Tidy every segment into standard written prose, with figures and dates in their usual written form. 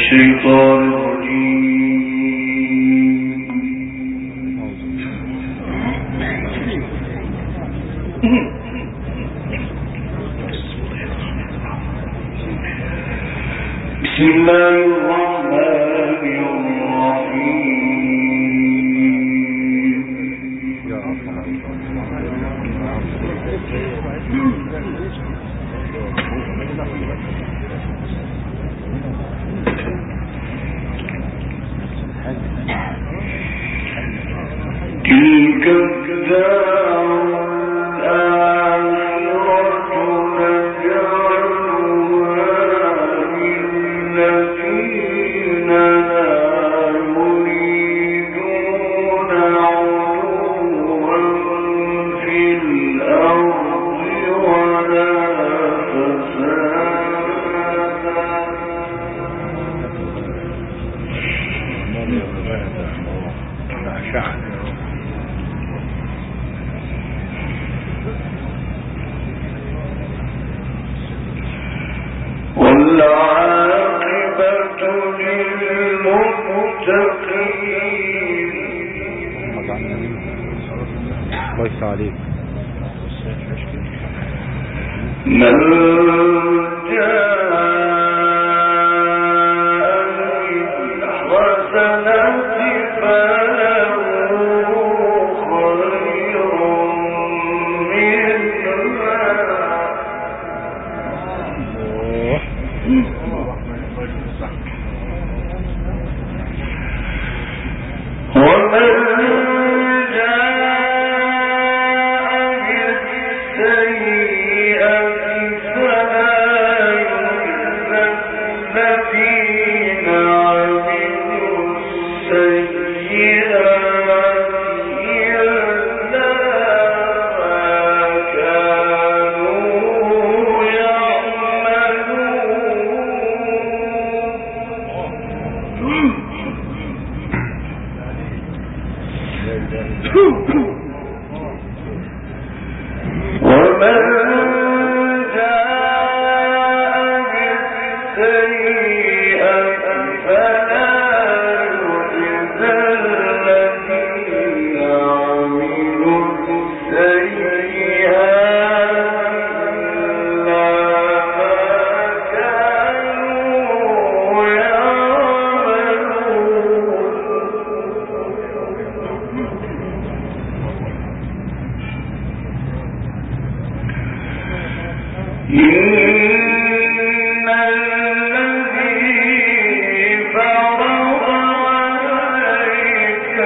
الشيطان الرجيم. بسم الله الرحمن الرحيم. تلك الدار الآخرة نجعلها للذين لا يريدون علوا في الأرض ولا فسادا. والعاقبة للمتقين. كويس عليك. من جاء بالحسنة فله خير منها ومن جاء بالسيئة فلا يجزى الذين عملوا السيئات إلا ما كانوا يعملون. ومن جاء بالسيئة فلا يجزى الذين عملوا السيئات إلا ما كانوا إن الذي فرض عليك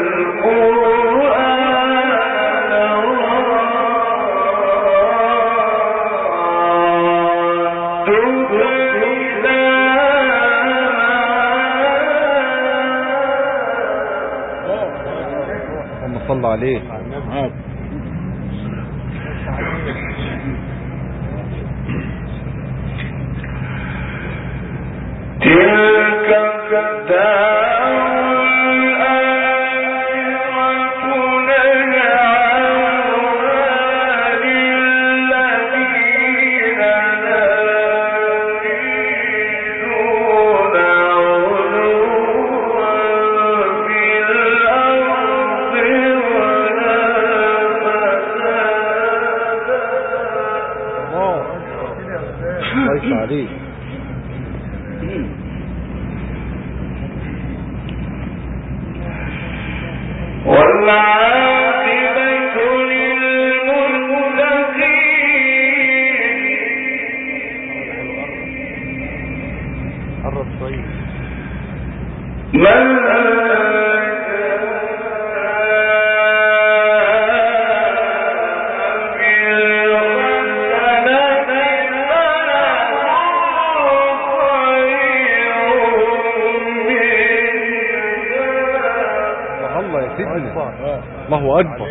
القرآن رادك إلى اللهم صل عليه. تلك الدار الآخرة نجعلها للذين لا يريدون علوا في الأرض ولا فسادا. كويس عليك. والعاقبة للمتقين. قرب شوية. من الله أكبر.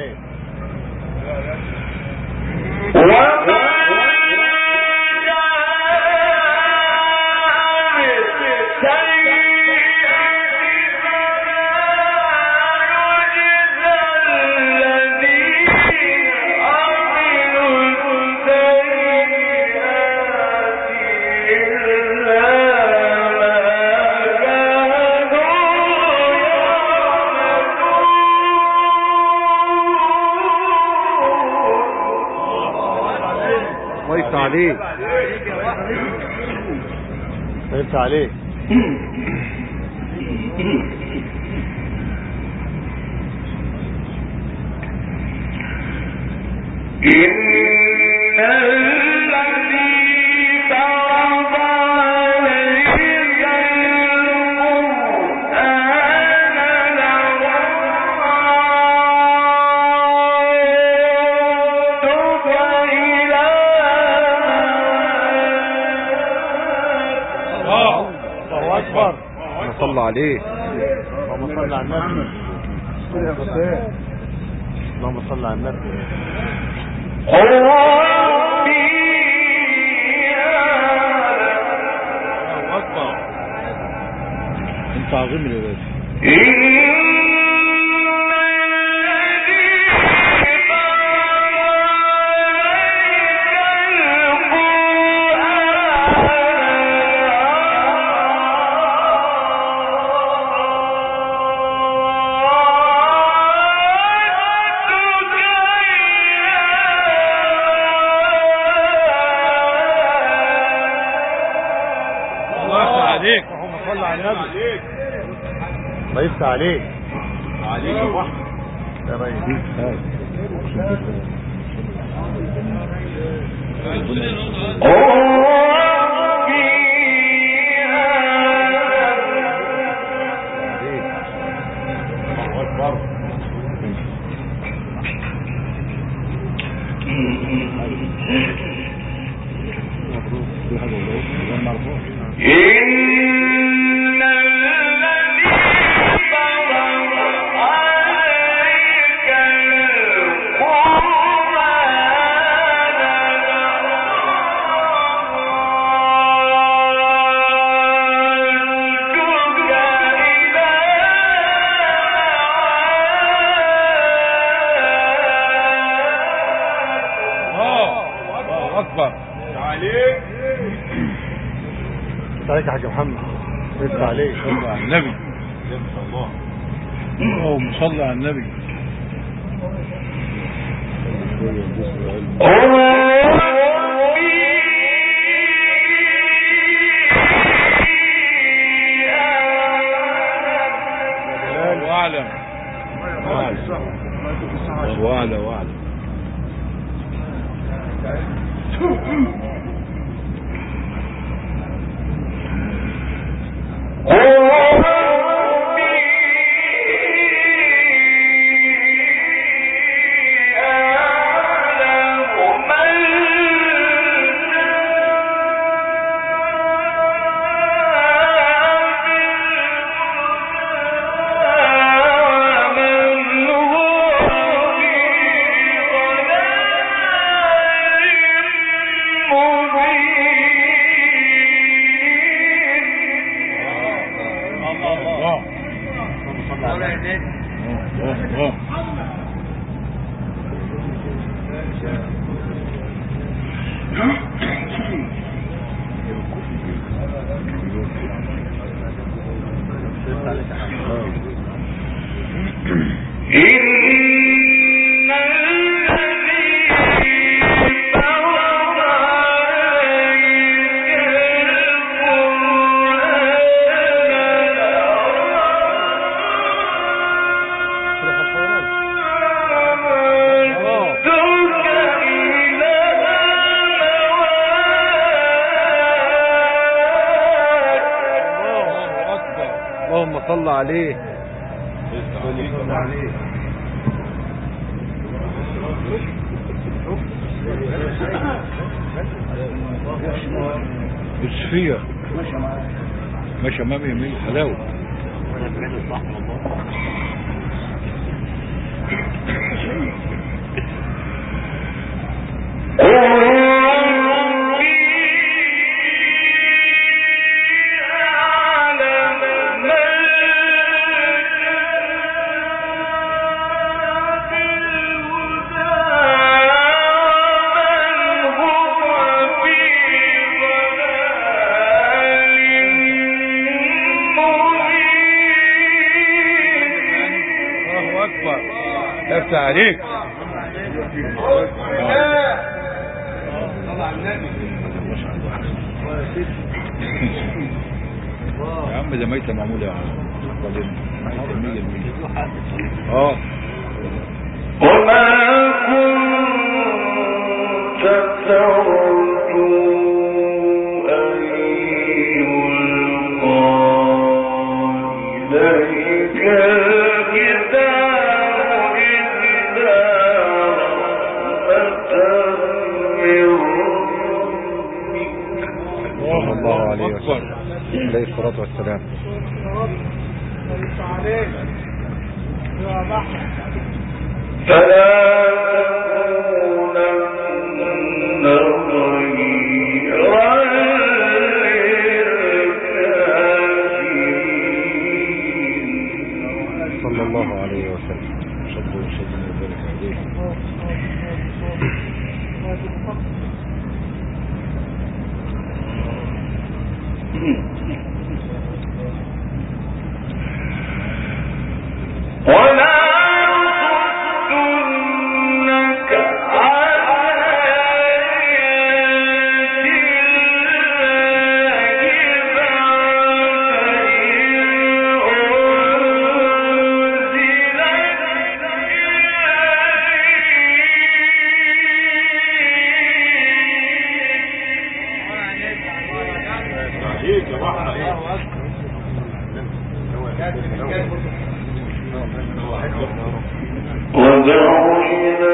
الله يفتح عليك. الله يفتح عليك. صلى عليه. اللهم صل على النبي. اللهم صل على النبي. الله أكبر. انت عظيم يا باشا. الله يفتح عليك. عليك يا واحد يا ريس. عليك يا حاج محمد. يفتح عليك. صلى على النبي. اللهم صل على النبي. واعلم واعلم واعلم. اللهم صل عليه. صل عليه. السفية ماشي امامي يمين حلاوة. افتح عليك. صلى على النبي. يا عم ده ميتة معمولة يا عم وما كنت ترجو أن يلقى إليك الكتاب إلا رحمة من ربك. صلى الله عليه وسلم عليه الصلاة والسلام. فلا تكونن ظهيرا للكافرين. صلى الله عليه وسلم. شد وشد وبارك عليه. ولا يصدنك عن آيات الله ودع إلى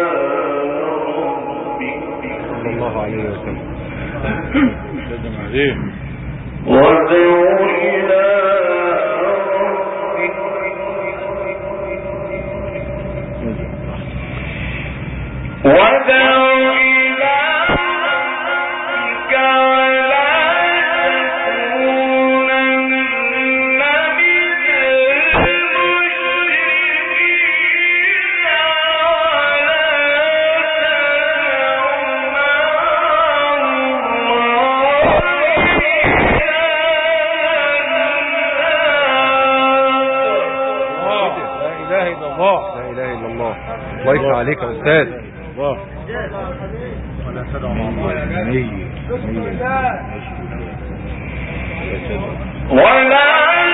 ربك. صلى الله عليه وسلم. سلم عليه. ودع إلى ربك. ودع إلى ربك ولا تكونن من الله يفتح عليك يا استاذ. الله ولا تدعوا مع الله ولا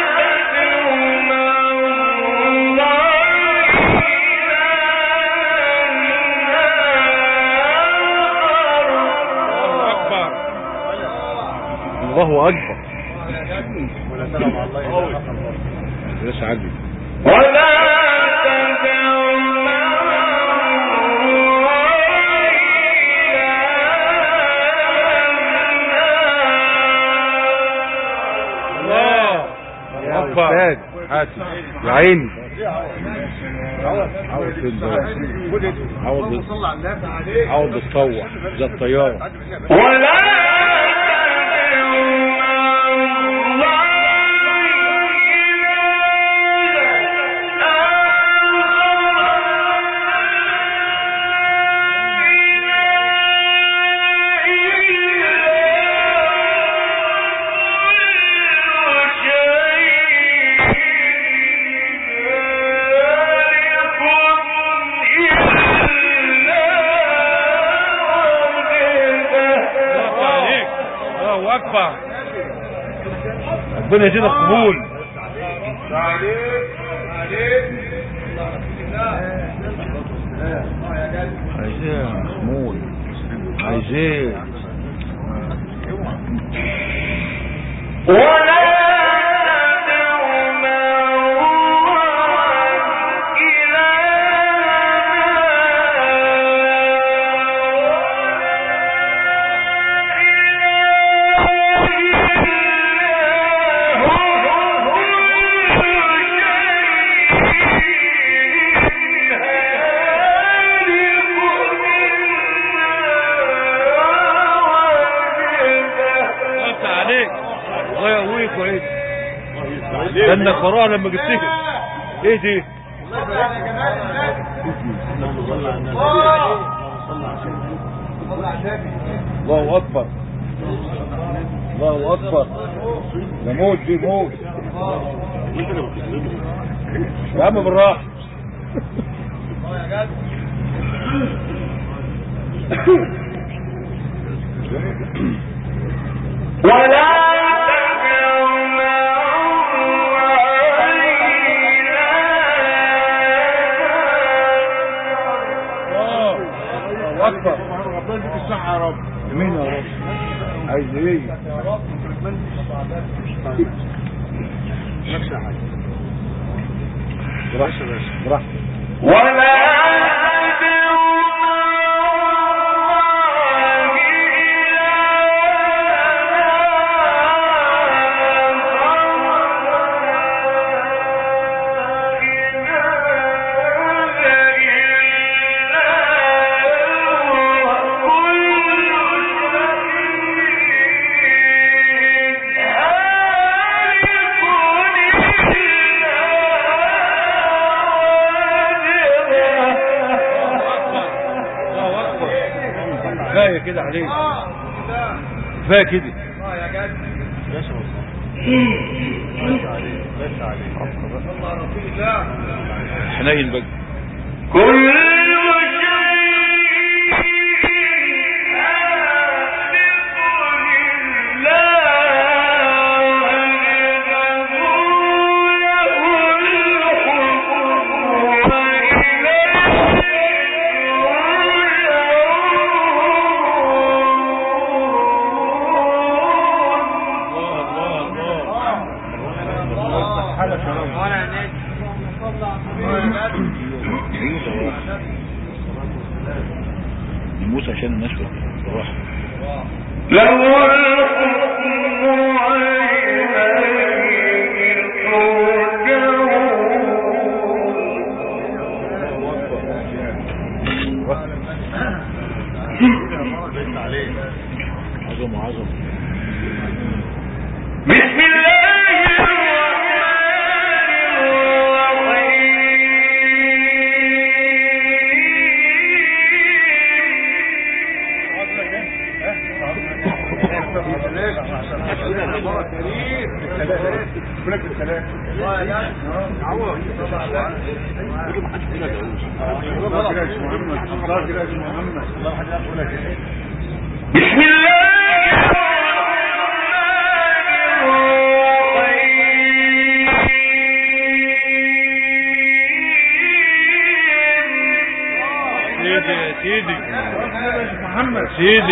الله اكبر. ولا تدعوا مع الله ليش عادي. ولا يا عيني عاوز تطوع زي الطيارة. ولا ربنا يجينا قبول. عايزين محمود عايزين. ولا لانك براء لما جبتك ايه دي. الله اكبر الله اكبر. ده موت دي موت يا عم بالراحه. ولا الصحة يا رب. مين يا رب؟ عايز ايه؟ يا رب نفس حاجة. براحتك ولا كفايه كده عليك. كفايه كده. يا جد بس عليك بس عليك. الله رسول الله حنين بقى. كل نموت عشان الناس بالراحه. له الحكم وإليه ترجعون. عظم بسم الله بسم سيدي محمد سيدي.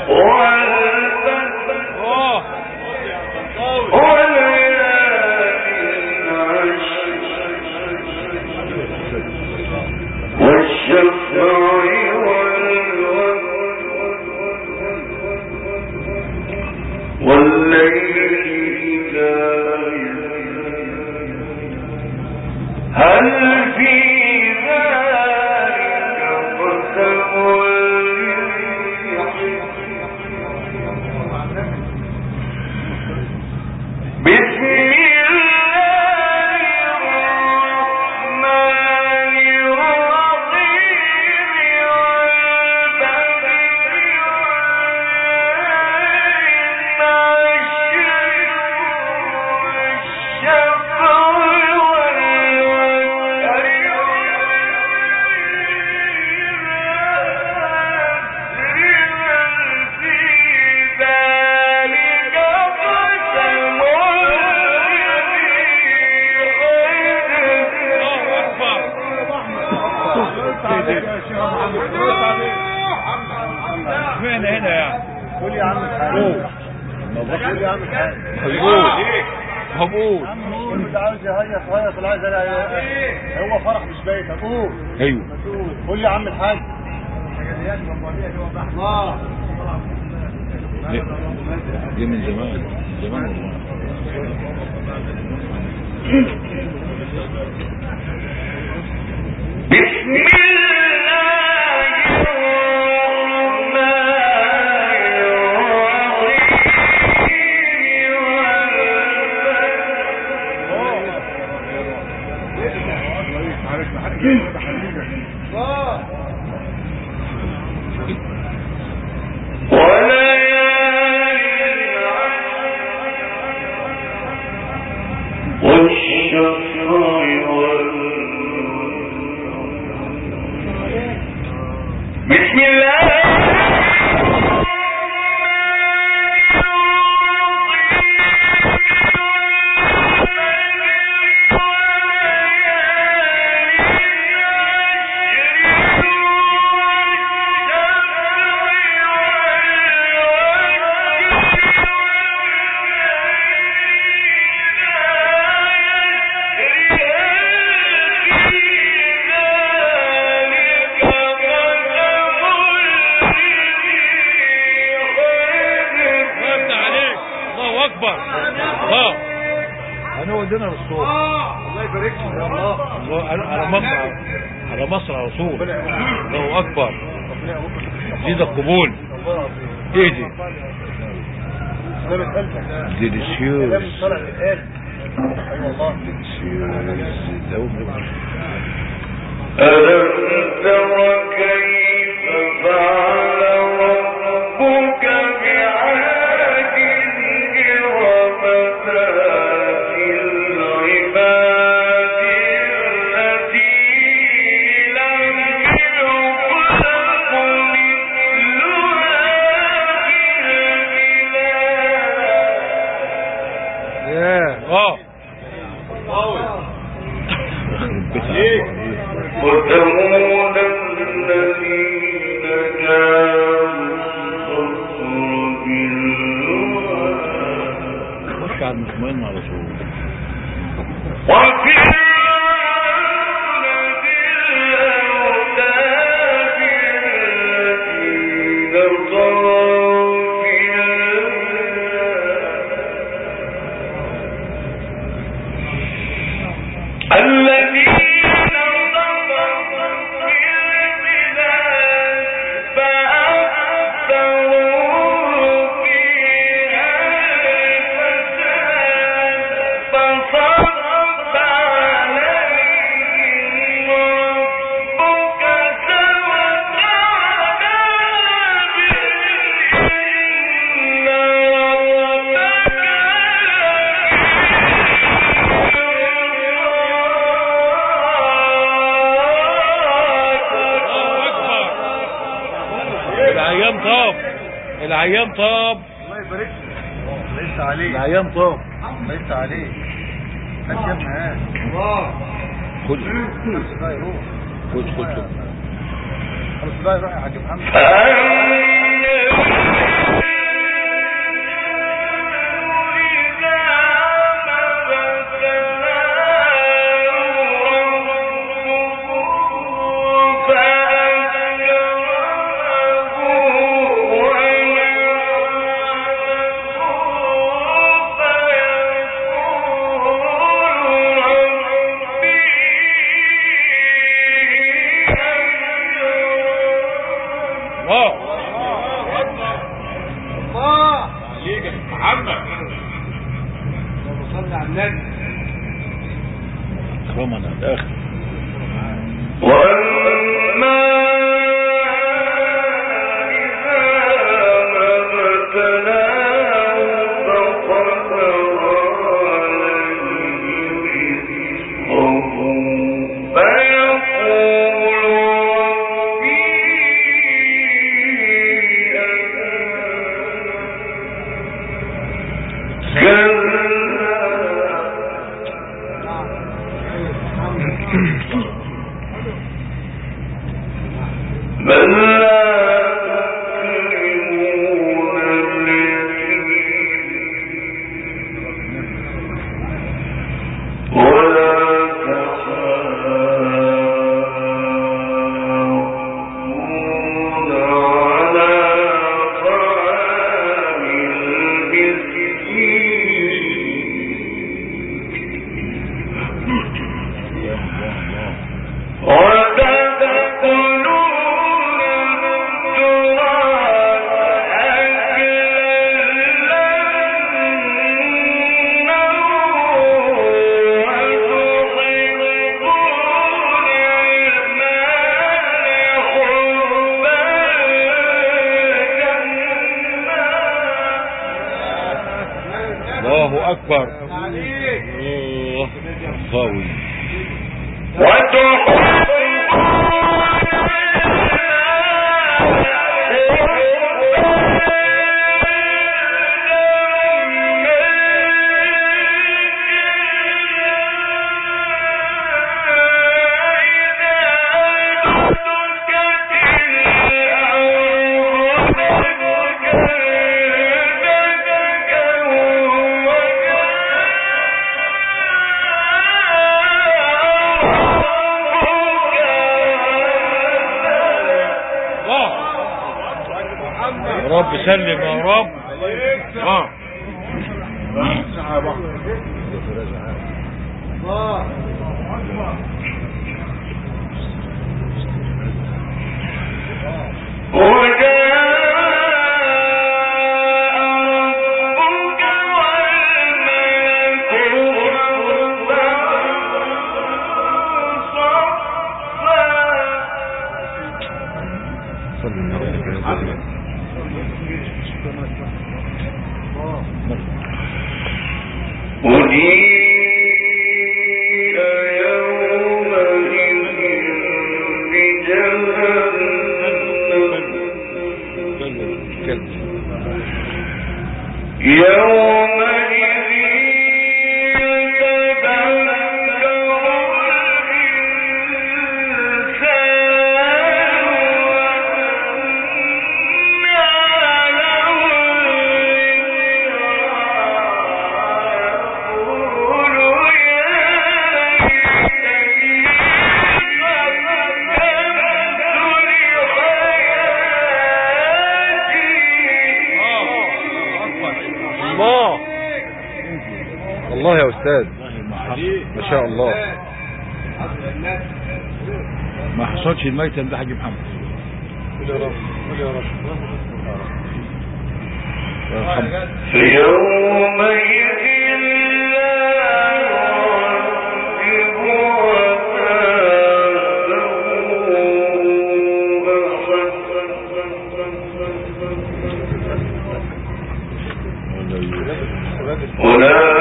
هل في ذلك قسم بسم الله الرحمن الرحيم اشمعنى هنا يعني؟ قول يا عم الحاج. قول يا عم الحاج. مبقول اللي عاوز يهيص هيص اللي عايز هو فرح مش بيت. قول. ايوه قول يا عم الحاج. دي من زمان والله. بسم الله والشفع اكبر. انا ودينا للصوت. الله يبارك لك يا الله. على مصر، على مصر على طول. الله اكبر. زيد القبول. ايه دي؟ ديليسيوس. طلع من القلب. اي والله. ديليسيوس. ألم تر كيف فعل ربك بعاد إرم ذات العماد التي لم يخلق مثلها في البلاد. وثمود الذين جابوا الصخر بالواد خش على المطمئن على طول. وفرعون ذي الأوتاد الذين طغوا في البلاد الذين العيان طاب. الله يبارك لك. لسه عليك. العيان طاب. لسه عليك. هات يا ابني هات. خد خمس دقايق روح. خد 5 دقايق روح يا حاج محمد. رمنا الآخر. وأما إذا ما ابتلاه فقدر عليه رزقه فيقول ربي بل لا تكرمون اليتيم ولا تحاضون على طعام المسكين وتأكلون التراث أكلا لما وتحبون المال حبا جما. الله أكبر. الله قوي. رب سلم يا رب. الله يا أستاذ ما شاء الله. ما حصلش الميتم ده حاج محمد. قول يا رب قول يا رب. يومئذ لا يعذب عذابه ولا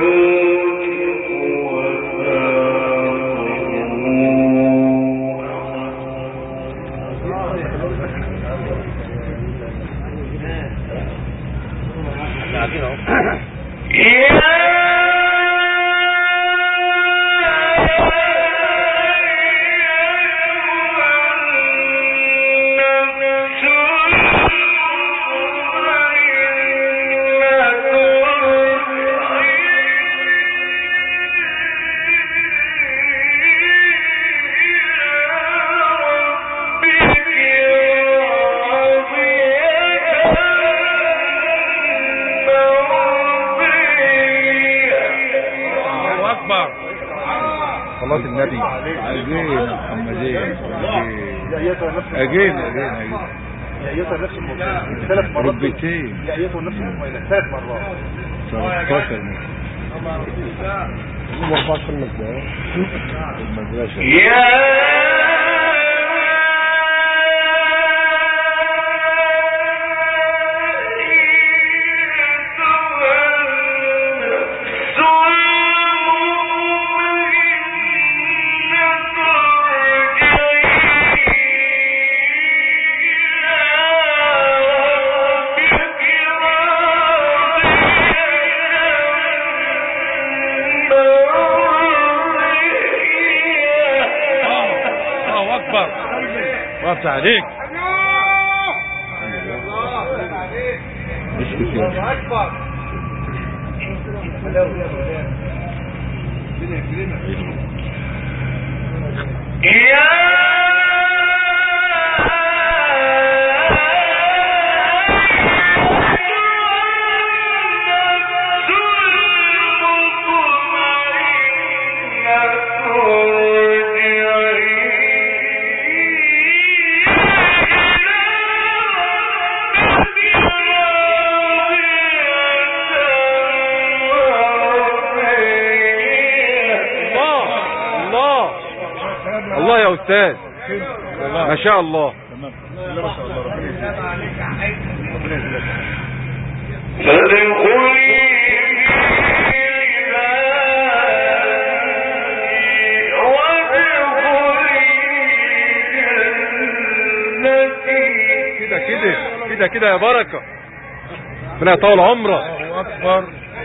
صلاة النبي. أجينا محمدين أجينا يا أيتها النفس المطمئنة 3 مرات. ربتين. يا أيتها النفس المطمئنة 3 مرات. 13 هم 14 مجموعة المدرسة. وقفت عليك. اسكت يا الله أكبر. الله يا أستاذ ما شاء الله. كده كده يا بركة ربنا يطول عمرك. الله أكبر.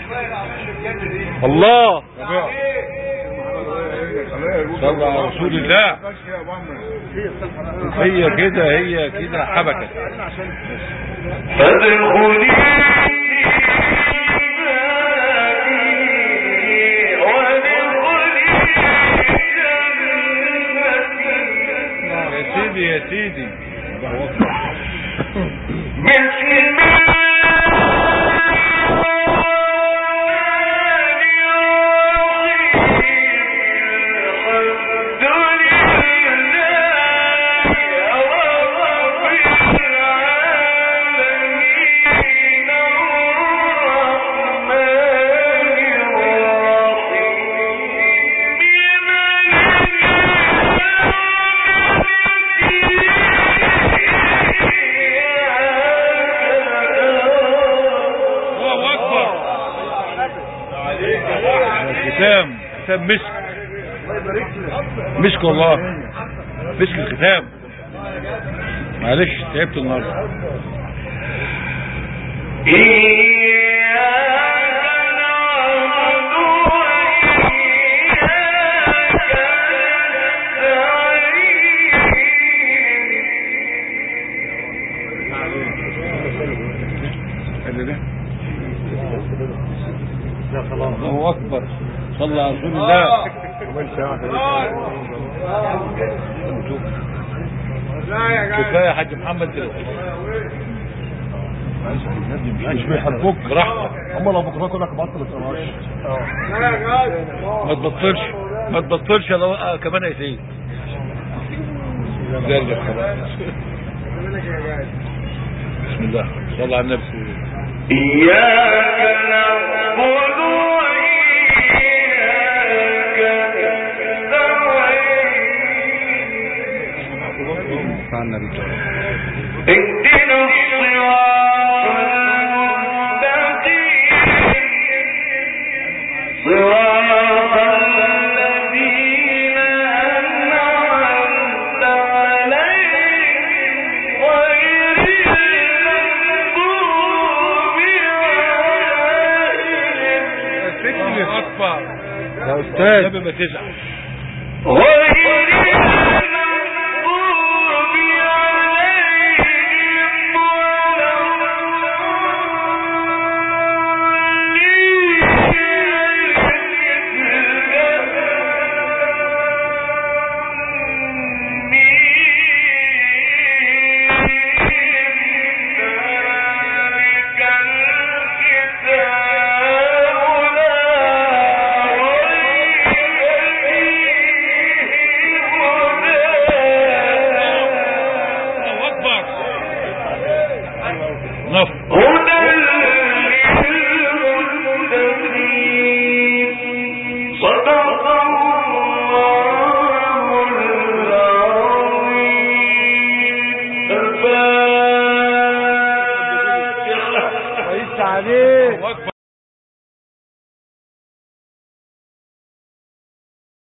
الله صلى على رسول الله. هي كده حبكت. فادخلي يا سيدي بسم الله ختام مسك. مسك والله، مسك الختام. معلش تعبت النهارده. الله اكبر، صلى على رسول الله. كفايه يا حاج محمد كده. مش بيحبوك براحتك. هم لو بكره كلك بطل الصراحه. ما تبطلش يا كمان يا سيدي. بسم الله، صلى على النبي. إياك نعبد وإياك نستعين اهدنا الصراط المستقيم صراط الذين أنعمت عليهم غير المغضوب عليهم أكبر يا أستاذ ما تزعل. غير